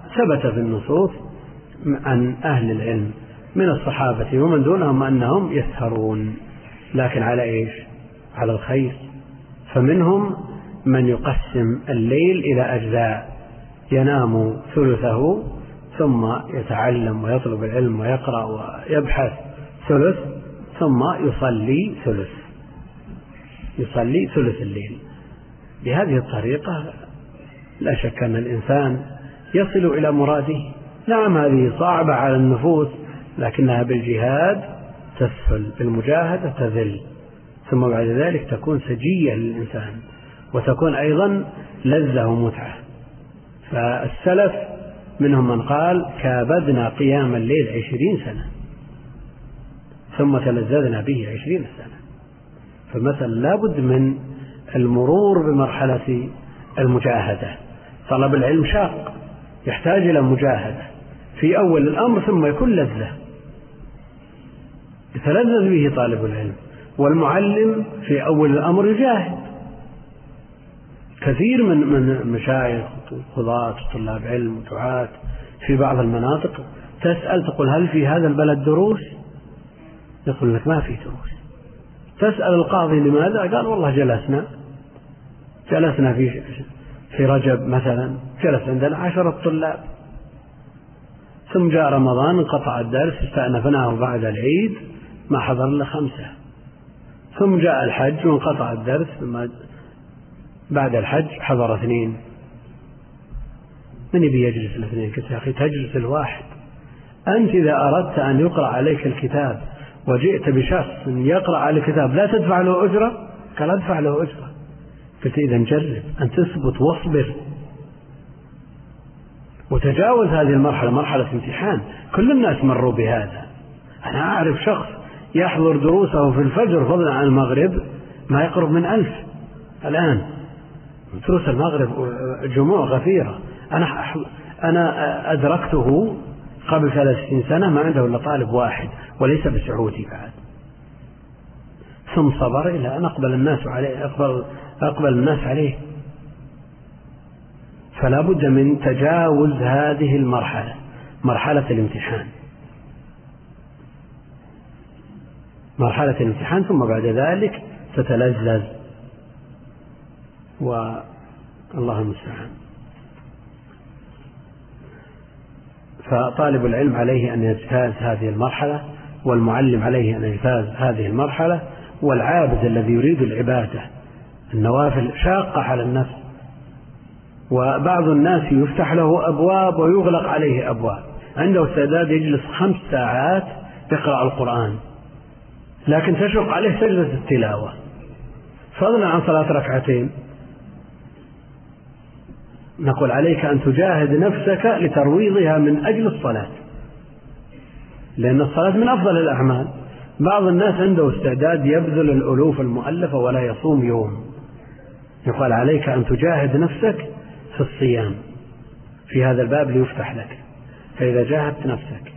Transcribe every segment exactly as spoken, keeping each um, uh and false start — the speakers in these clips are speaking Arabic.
ثبت في النصوص عن أهل العلم من الصحابة ومن دونهم أنهم يسهرون، لكن على إيش؟ على الخير. فمنهم من يقسم الليل إلى أجزاء، ينام ثلثه ثم يتعلم ويطلب العلم ويقرأ ويبحث ثلث، ثم يصلي ثلث يصلي ثلث الليل. بهذه الطريقة لا شك أن الإنسان يصل إلى مراده. نعم هذه صعبة على النفوس، لكنها بالجهاد تسهل، بالمجاهدة تذل، ثم بعد ذلك تكون سجية للإنسان، وتكون أيضا لذة ومتعة. فالسلف منهم من قال كابدنا قيام الليل عشرين سنة ثم تلذذنا به عشرين سنة. فمثلا لابد من المرور بمرحلة المجاهدة. طلب العلم شاق، يحتاج إلى مجاهدة في أول الأمر، ثم يكون لذة يتلذذ به طالب العلم. والمعلم في أول الأمر يجاهد. كثير من من مشايخ وقضاة وطلاب علم ودعاة في بعض المناطق تسأل تقول هل في هذا البلد دروس؟ يقول لك ما في دروس. تسأل القاضي لماذا؟ قال والله جلسنا جلسنا في في رجب مثلا، جلس عندنا عشرة طلاب، ثم جاء رمضان انقطع الدرس استأنفناه بعد العيد ما حضر إلا خمسة، ثم جاء الحج وانقطع الدرس ثم بعد الحج حضر اثنين. من يبي يجلس الاثنين؟ قلت يا أخي تجلس الواحد. أنت إذا أردت أن يقرأ عليك الكتاب وجئت بشخص يقرأ على الكتاب لا تدفع له أجرة؟ قال أدفع له أجرة. قلت إذا جرب أن تثبت واصبر وتجاوز هذه المرحلة، مرحلة امتحان. كل الناس مروا بهذا. أنا أعرف شخص يحضر دروسه في الفجر فضلا عن المغرب ما يقرب من ألف الآن. دروس المغرب جموع غفيرة. أنا أنا أدركته قبل ثلاثين سنة ما عنده إلا طالب واحد وليس بسعودي بعد، ثم صبر إلى أن أقبل الناس عليه أقبل أقبل الناس عليه. فلا بد من تجاوز هذه المرحلة، مرحلة الامتحان، مرحلة الامتحان، ثم بعد ذلك تتلذذ، والله المستعان. فطالب العلم عليه أن يجتاز هذه المرحلة، والمعلم عليه أن يجتاز هذه المرحلة، والعابد الذي يريد العبادة النوافل شاقة على النفس. وبعض الناس يفتح له أبواب ويغلق عليه أبواب، عنده استعداد يجلس خمس ساعات يقرأ القرآن، لكن تشق عليه سجدة التلاوة فضلا عن صلاة ركعتين. نقول عليك أن تجاهد نفسك لترويضها من أجل الصلاة، لأن الصلاة من أفضل الأعمال. بعض الناس عنده استعداد يبذل الألوف المؤلفة ولا يصوم يوم. يقال عليك أن تجاهد نفسك في الصيام في هذا الباب ليفتح لك. فإذا جاهدت نفسك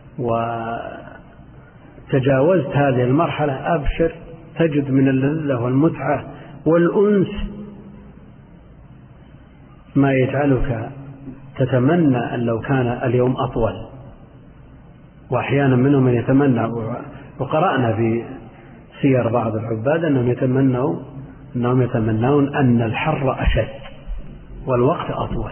وتجاوزت هذه المرحلة أبشر، تجد من اللذة والمتعة والأنس ما يجعلك تتمنى أن لو كان اليوم أطول. وأحيانا منهم من يتمنى، وقرأنا في سير بعض العباد أنهم يتمنوا أنهم يتمنون أن الحر أشد والوقت أطول،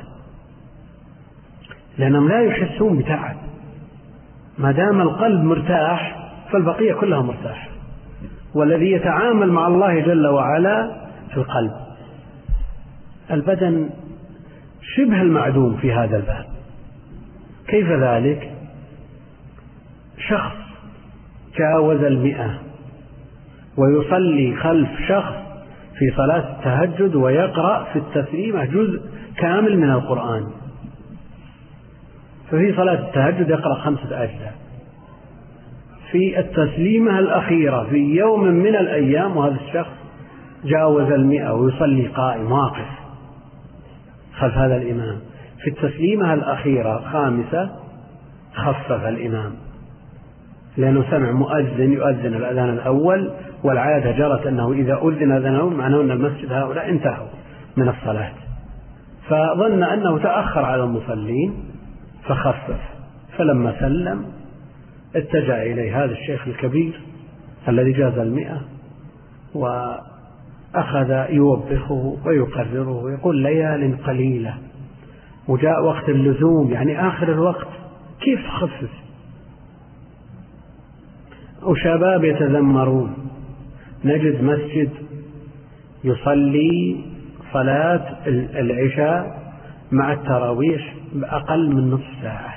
لأنهم لا يحسون بتعب. ما دام القلب مرتاح فالبقية كلها مرتاح، والذي يتعامل مع الله جل وعلا في القلب. البدن شبه المعدوم في هذا الباب. كيف ذلك؟ شخص جاوز المئة ويصلي خلف شخص في صلاة التهجد ويقرأ في التسليمة جزء كامل من القرآن. ففي صلاة التهجد يقرأ خمسة أجزاء، في التسليمة الأخيرة في يوم من الأيام وهذا الشخص جاوز المئة ويصلي قائم واقف خلف هذا الإمام. في التسليمة الأخيرة خامسة خفف الإمام، لأنه سمع مؤذن يؤذن الأذان الأول، والعادة جرت أنه إذا أذن أذانه معناه أن المسجد هؤلاء انتهوا من الصلاة، فظن أنه تأخر على المصلين فخفف. فلما سلم اتجه إليه هذا الشيخ الكبير الذي جاز المئة وأخذ يوبخه ويقرره ويقول ليال قليلة وجاء وقت اللزوم، يعني آخر الوقت، كيف تخفف؟ وشباب يتذمرون. نجد مسجد يصلي صلاة العشاء مع التراويح بأقل من نصف ساعة،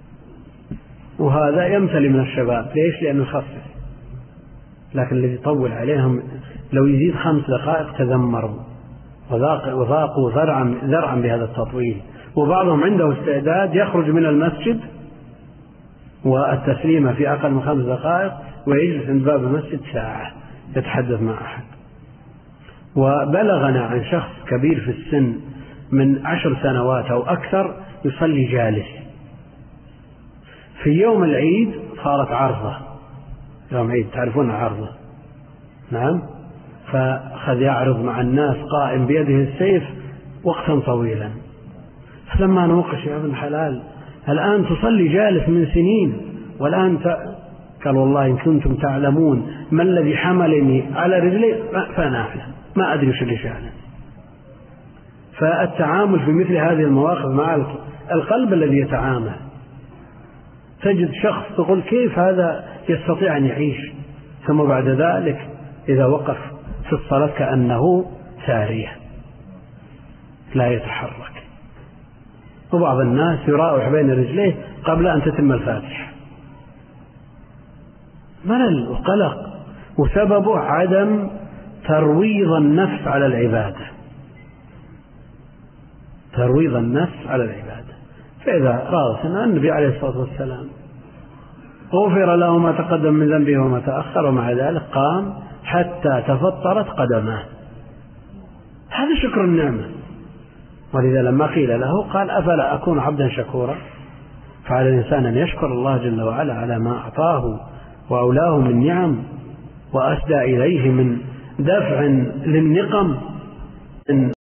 وهذا يمتلئ من الشباب. ليش؟ لأنه يخفف. لكن الذي يطول عليهم لو يزيد خمس دقائق تذمروا وضاقوا ذرعا ذرعا بهذا التطويل. وبعضهم عنده استعداد يخرج من المسجد والتسليمة في أقل من خمس دقائق ويجلس عند باب المسجد ساعة يتحدث مع أحد. وبلغنا عن شخص كبير في السن من عشر سنوات أو أكثر يصلي جالس. في يوم العيد صارت عرضة، يوم عيد تعرفون عرضة، نعم، فأخذ يعرض مع الناس قائم بيده السيف وقتا طويلا. فلما نوقش يا ابن حلال الآن تصلي جالس من سنين والآن ت... قال والله إن كنتم تعلمون ما الذي حملني على رجلي فأنا أعلم، ما أدري شو اللي شأنه. فالتعامل في مثل هذه المواقف مع القلب الذي يتعامل، تجد شخص تقول كيف هذا يستطيع أن يعيش، ثم بعد ذلك إذا وقف في الصلاة كأنه سارية لا يتحرك. وبعض الناس يراوح بين رجليه قبل أن تتم الفاتحة. ملل وقلق، وسببه عدم ترويض النفس على العبادة، ترويض النفس على العبادة. فإذا رأى النبي عليه الصلاة والسلام غفر له ما تقدم من ذنبه وما تأخر، ومع ذلك قام حتى تفطرت قدماه. هذا شكر النعمة. ولذا لما قيل له قال أفلا أكون عبدا شكورا؟ فعلى الإنسان أن يشكر الله جل وعلا على ما أعطاه وأولاه من نعم وأسدى إليه من دفع للنقم.